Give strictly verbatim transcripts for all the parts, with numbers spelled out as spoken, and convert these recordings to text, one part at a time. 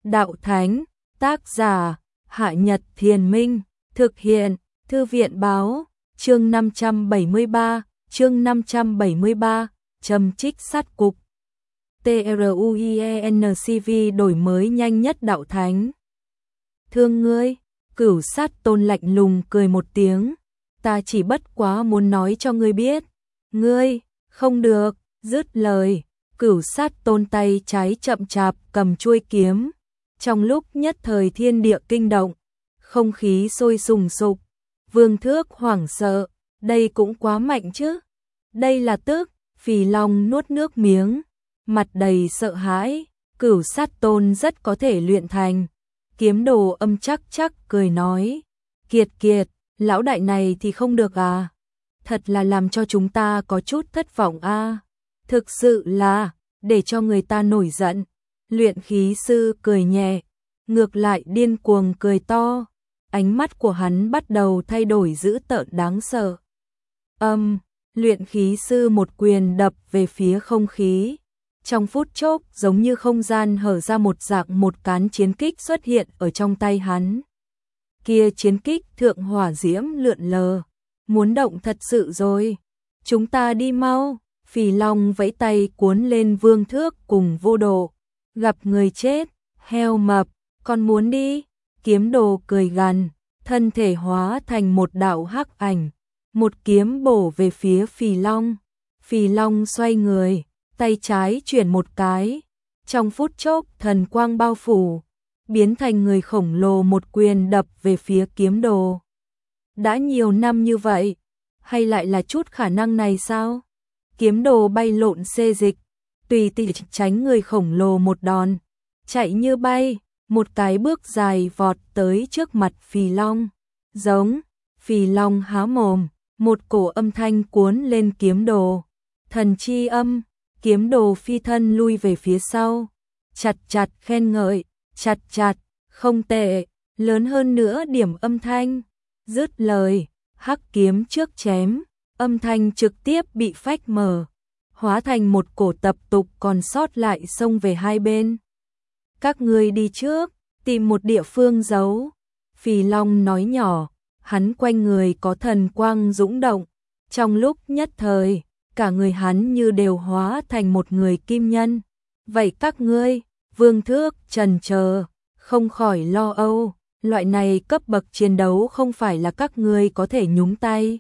Đạo Thánh, tác giả, Hạ Nhật Thiền Minh, thực hiện, Thư viện Báo, chương năm trăm bảy mươi ba, chương năm trăm bảy mươi ba, châm trích sát cục. TRUIENCV đổi mới nhanh nhất Đạo Thánh. Thương ngươi, Cửu Sát Tôn lạnh lùng cười một tiếng, ta chỉ bất quá muốn nói cho ngươi biết, ngươi, không được, dứt lời, Cửu Sát Tôn tay trái chậm chạp cầm chuôi kiếm, trong lúc nhất thời thiên địa kinh động, không khí sôi sùng sục, Vương Thước hoảng sợ, đây cũng quá mạnh chứ, đây là tức, Phì Long nuốt nước miếng, mặt đầy sợ hãi, Cửu Sát Tôn rất có thể luyện thành. Kiếm Đồ âm chắc chắc cười nói, kiệt kiệt, lão đại này thì không được à, thật là làm cho chúng ta có chút thất vọng a. À. Thực sự là, để cho người ta nổi giận, luyện khí sư cười nhẹ, ngược lại điên cuồng cười to, ánh mắt của hắn bắt đầu thay đổi dữ tợn đáng sợ. Âm, luyện khí sư một quyền đập về phía không khí. Trong phút chốc giống như không gian hở ra một dạng một cán chiến kích xuất hiện ở trong tay hắn. Kia chiến kích thượng hỏa diễm lượn lờ, muốn động thật sự rồi. Chúng ta đi mau, Phì Long vẫy tay cuốn lên Vương Thước cùng Vô Độ. Gặp người chết, heo mập, còn muốn đi? Kiếm Đồ cười gằn, thân thể hóa thành một đạo hắc ảnh, một kiếm bổ về phía Phì Long. Phì Long xoay người, tay trái chuyển một cái, trong phút chốc thần quang bao phủ, biến thành người khổng lồ một quyền đập về phía Kiếm Đồ. Đã nhiều năm như vậy, hay lại là chút khả năng này sao? Kiếm Đồ bay lộn xê dịch, tùy tiện tránh người khổng lồ một đòn, chạy như bay, một cái bước dài vọt tới trước mặt Phì Long. Giống, Phì Long há mồm, một cổ âm thanh cuốn lên Kiếm Đồ. Thần chi âm. Kiếm Đồ phi thân lui về phía sau, chặt chặt khen ngợi, chặt chặt, không tệ, lớn hơn nữa điểm âm thanh. Dứt lời, hắc kiếm trước chém, âm thanh trực tiếp bị phách mở, hóa thành một cổ tập tục còn sót lại xông về hai bên. Các ngươi đi trước, tìm một địa phương giấu. Phì Long nói nhỏ, hắn quanh người có thần quang dũng động, trong lúc nhất thời cả người hắn như đều hóa thành một người kim nhân. Vậy các ngươi, Vương Thước trần chờ, không khỏi lo âu, loại này cấp bậc chiến đấu không phải là các ngươi có thể nhúng tay.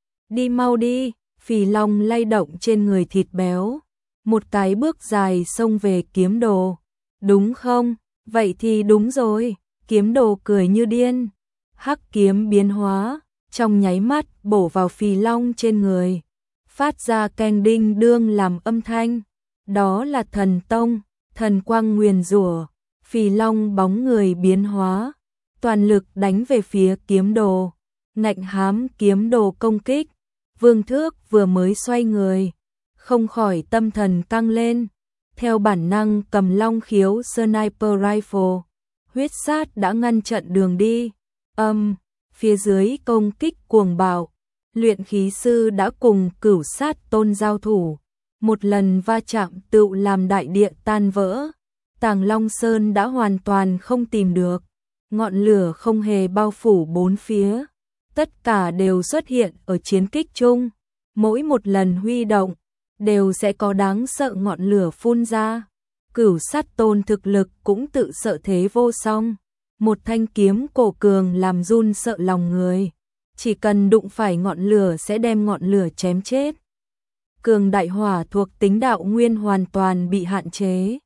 Đi mau đi, Phì Long lay động trên người thịt béo, một cái bước dài xông về Kiếm Đồ. Đúng không? Vậy thì đúng rồi, Kiếm Đồ cười như điên. Hắc kiếm biến hóa, trong nháy mắt bổ vào Phì Long trên người, phát ra keng đinh đương làm âm thanh. Đó là thần tông, thần quang nguyền rủa. Phì Long bóng người biến hóa, toàn lực đánh về phía Kiếm Đồ, ngạnh hám Kiếm Đồ công kích. Vương Thước vừa mới xoay người, không khỏi tâm thần căng lên, theo bản năng cầm long khiếu sniper rifle, huyết sát đã ngăn chặn đường đi. Âm, phía dưới công kích cuồng bạo, luyện khí sư đã cùng Cửu Sát Tôn giao thủ, một lần va chạm tựu làm đại địa tan vỡ, Tàng Long Sơn đã hoàn toàn không tìm được, ngọn lửa không hề bao phủ bốn phía, tất cả đều xuất hiện ở chiến kích chung, mỗi một lần huy động đều sẽ có đáng sợ ngọn lửa phun ra. Cửu Sát Tôn thực lực cũng tự sợ thế vô song, một thanh kiếm cổ cường làm run sợ lòng người. Chỉ cần đụng phải ngọn lửa sẽ đem ngọn lửa chém chết. Cường đại hỏa thuộc tính đạo nguyên hoàn toàn bị hạn chế,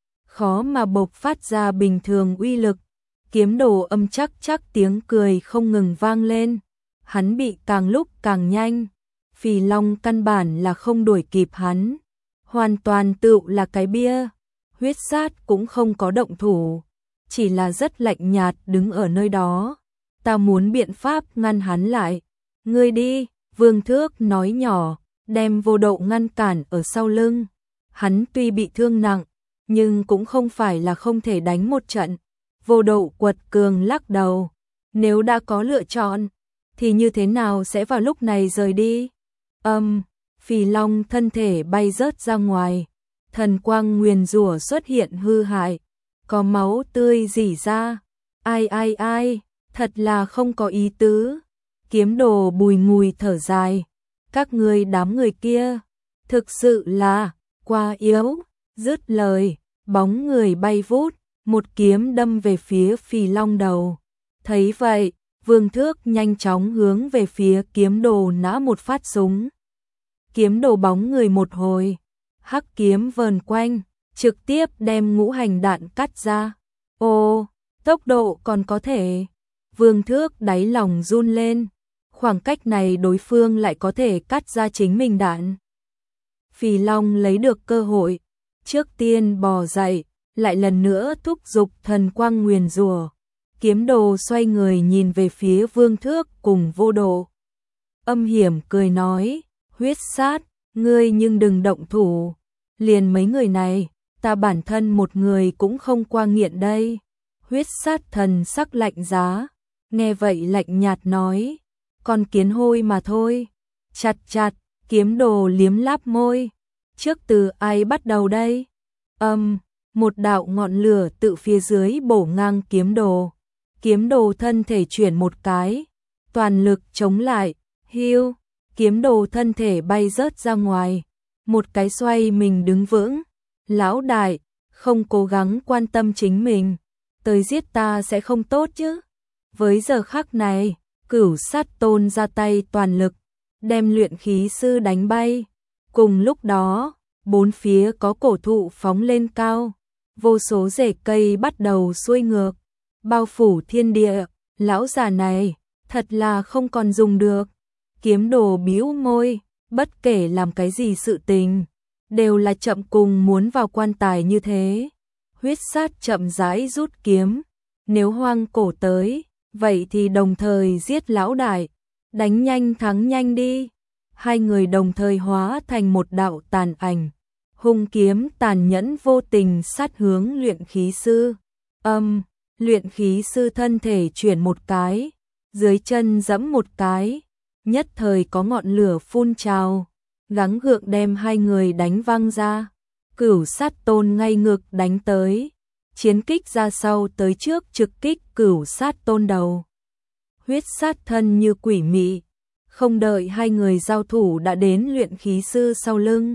khó mà bộc phát ra bình thường uy lực. Kiếm Đồ âm chắc chắc tiếng cười không ngừng vang lên, hắn bị càng lúc càng nhanh. Phì Long căn bản là không đuổi kịp hắn, hoàn toàn tựu là cái bia. Huyết sát cũng không có động thủ, chỉ là rất lạnh nhạt đứng ở nơi đó. Ta muốn biện pháp ngăn hắn lại. Ngươi đi, Vương Thước nói nhỏ, đem Vô Độ ngăn cản ở sau lưng. Hắn tuy bị thương nặng, nhưng cũng không phải là không thể đánh một trận. Vô Độ quật cường lắc đầu, nếu đã có lựa chọn, thì như thế nào sẽ vào lúc này rời đi? Âm, Phì Long thân thể bay rớt ra ngoài, thần quang nguyền rủa xuất hiện hư hại, có máu tươi rỉ ra. Ai ai ai, thật là không có ý tứ. Kiếm đồ bùi ngùi thở dài. Các ngươi đám người kia, thực sự là quá yếu. Dứt lời, bóng người bay vút, một kiếm đâm về phía Phì Long đầu. Thấy vậy, Vương Thước nhanh chóng hướng về phía kiếm đồ nã một phát súng. Kiếm đồ bóng người một hồi, hắc kiếm vờn quanh, trực tiếp đem ngũ hành đạn cắt ra. Ô, tốc độ còn có thể. Vương Thước đáy lòng run lên, khoảng cách này đối phương lại có thể cắt ra chính mình đạn. Phì Long lấy được cơ hội, trước tiên bò dậy, lại lần nữa thúc giục thần quang nguyền rủa. Kiếm đồ xoay người nhìn về phía Vương Thước cùng Vô Độ. Âm hiểm cười nói, huyết sát, ngươi nhưng đừng động thủ. Liền mấy người này, ta bản thân một người cũng không qua nghiện đây. Huyết sát thần sắc lạnh giá, nghe vậy lạnh nhạt nói, con kiến hôi mà thôi. Chặt chặt, kiếm đồ liếm láp môi. Trước từ ai bắt đầu đây? Âm, um, một đạo ngọn lửa tự phía dưới bổ ngang kiếm đồ. Kiếm đồ thân thể chuyển một cái, toàn lực chống lại, hiu, kiếm đồ thân thể bay rớt ra ngoài, một cái xoay mình đứng vững. Lão đại, không cố gắng quan tâm chính mình, tới giết ta sẽ không tốt chứ. Với giờ khắc này, Cửu Sát Tôn ra tay toàn lực, đem luyện khí sư đánh bay. Cùng lúc đó, bốn phía có cổ thụ phóng lên cao, vô số rễ cây bắt đầu xuôi ngược, bao phủ thiên địa. Lão già này, thật là không còn dùng được. Kiếm đồ bĩu môi, bất kể làm cái gì sự tình, đều là chậm cùng muốn vào quan tài như thế. Huyết sát chậm rãi rút kiếm, nếu hoang cổ tới, vậy thì đồng thời giết lão đại, đánh nhanh thắng nhanh đi. Hai người đồng thời hóa thành một đạo tàn ảnh, hung kiếm tàn nhẫn vô tình sát hướng luyện khí sư. Âm, luyện khí sư thân thể chuyển một cái, dưới chân giẫm một cái, nhất thời có ngọn lửa phun trào, gắng gượng đem hai người đánh văng ra. Cửu Sát Tôn ngay ngược đánh tới, chiến kích ra sau tới trước trực kích Cửu Sát Tôn đầu. Huyết sát thân như quỷ mị, không đợi hai người giao thủ đã đến luyện khí sư sau lưng.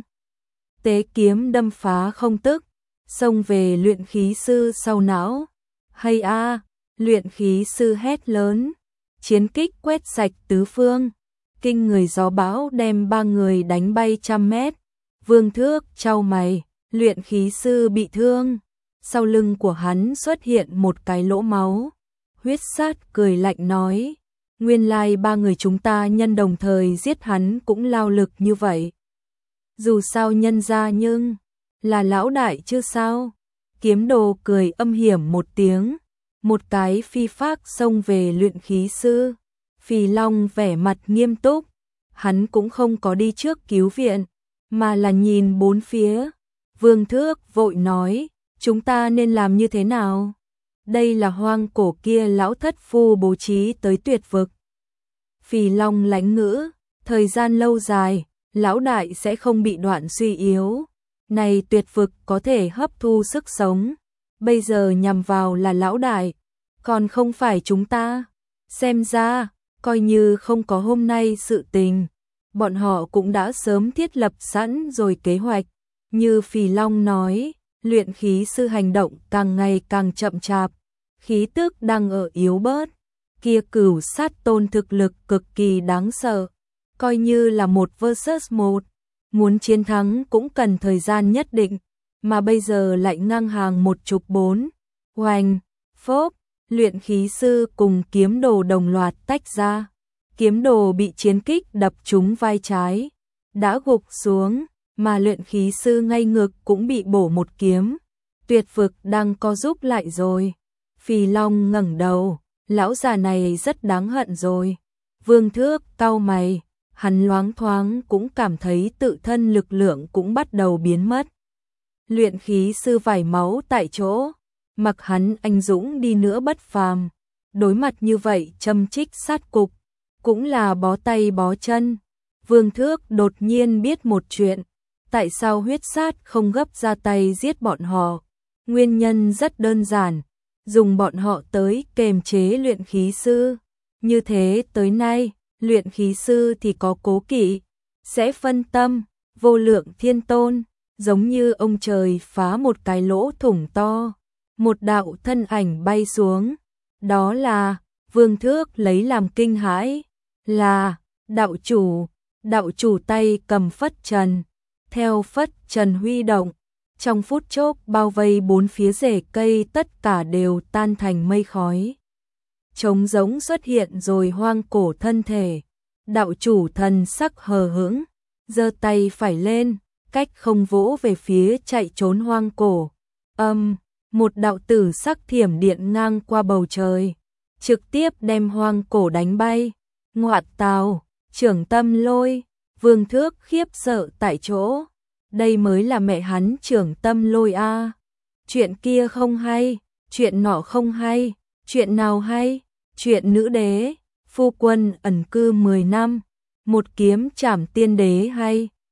Tế kiếm đâm phá không tức, xông về luyện khí sư sau não. Hay a, luyện khí sư hét lớn, chiến kích quét sạch tứ phương, kinh người gió bão đem ba người đánh bay trăm mét. Vương Thước chau mày, luyện khí sư bị thương, sau lưng của hắn xuất hiện một cái lỗ máu. Huyết sát cười lạnh nói, nguyên lai ba người chúng ta nhân đồng thời giết hắn cũng lao lực như vậy. Dù sao nhân ra nhưng, là lão đại chứ sao. Kiếm đồ cười âm hiểm một tiếng, một cái phi phác xông về luyện khí sư. Phì Long vẻ mặt nghiêm túc, hắn cũng không có đi trước cứu viện, mà là nhìn bốn phía. Vương Thước vội nói, chúng ta nên làm như thế nào? Đây là hoang cổ kia lão thất phu bố trí tới tuyệt vực. Phì Long lãnh ngữ, thời gian lâu dài, lão đại sẽ không bị đoạn suy yếu. Này tuyệt vực có thể hấp thu sức sống, bây giờ nhằm vào là lão đại, còn không phải chúng ta. Xem ra, coi như không có hôm nay sự tình, bọn họ cũng đã sớm thiết lập sẵn rồi kế hoạch. Như Phì Long nói, luyện khí sư hành động càng ngày càng chậm chạp, khí tức đang ở yếu bớt. Kia Cửu Sát Tôn thực lực cực kỳ đáng sợ, coi như là một versus một, muốn chiến thắng cũng cần thời gian nhất định, mà bây giờ lại ngang hàng một chục bốn. Hoành, phốp, luyện khí sư cùng kiếm đồ đồng loạt tách ra. Kiếm đồ bị chiến kích đập trúng vai trái, đã gục xuống, mà luyện khí sư ngay ngực cũng bị bổ một kiếm. Tuyệt vực đang co rúm lại rồi. Phì Long ngẩng đầu, lão già này rất đáng hận rồi. Vương Thước cau mày, hắn loáng thoáng cũng cảm thấy tự thân lực lượng cũng bắt đầu biến mất. Luyện khí sư vải máu tại chỗ, mặc hắn anh dũng đi nữa bất phàm, đối mặt như vậy châm chích sát cục, cũng là bó tay bó chân. Vương Thước đột nhiên biết một chuyện, tại sao huyết sát không gấp ra tay giết bọn họ, Nguyên nhân rất đơn giản, dùng bọn họ tới kềm chế luyện khí sư. Như thế tới nay, luyện khí sư thì có cố kỵ, sẽ phân tâm, vô lượng thiên tôn, giống như ông trời phá một cái lỗ thủng to. Một đạo thân ảnh bay xuống, đó là Vương Thước lấy làm kinh hãi, là đạo chủ. Đạo chủ tay cầm phất trần, theo phất trần huy động, trong phút chốc bao vây bốn phía rễ cây tất cả đều tan thành mây khói. Trống rỗng xuất hiện rồi hoang cổ thân thể, đạo chủ thần sắc hờ hững, giơ tay phải lên, cách không vỗ về phía chạy trốn hoang cổ. Âm, một đạo tử sắc thiểm điện ngang qua bầu trời, trực tiếp đem hoang cổ đánh bay. Ngoạt tào, trưởng tâm lôi, Vương Thước khiếp sợ tại chỗ. Đây mới là mẹ hắn trưởng tâm lôi a. Chuyện kia không hay, chuyện nọ không hay, chuyện nào hay? Chuyện nữ đế, phu quân ẩn cư mười năm, một kiếm trảm tiên đế hay?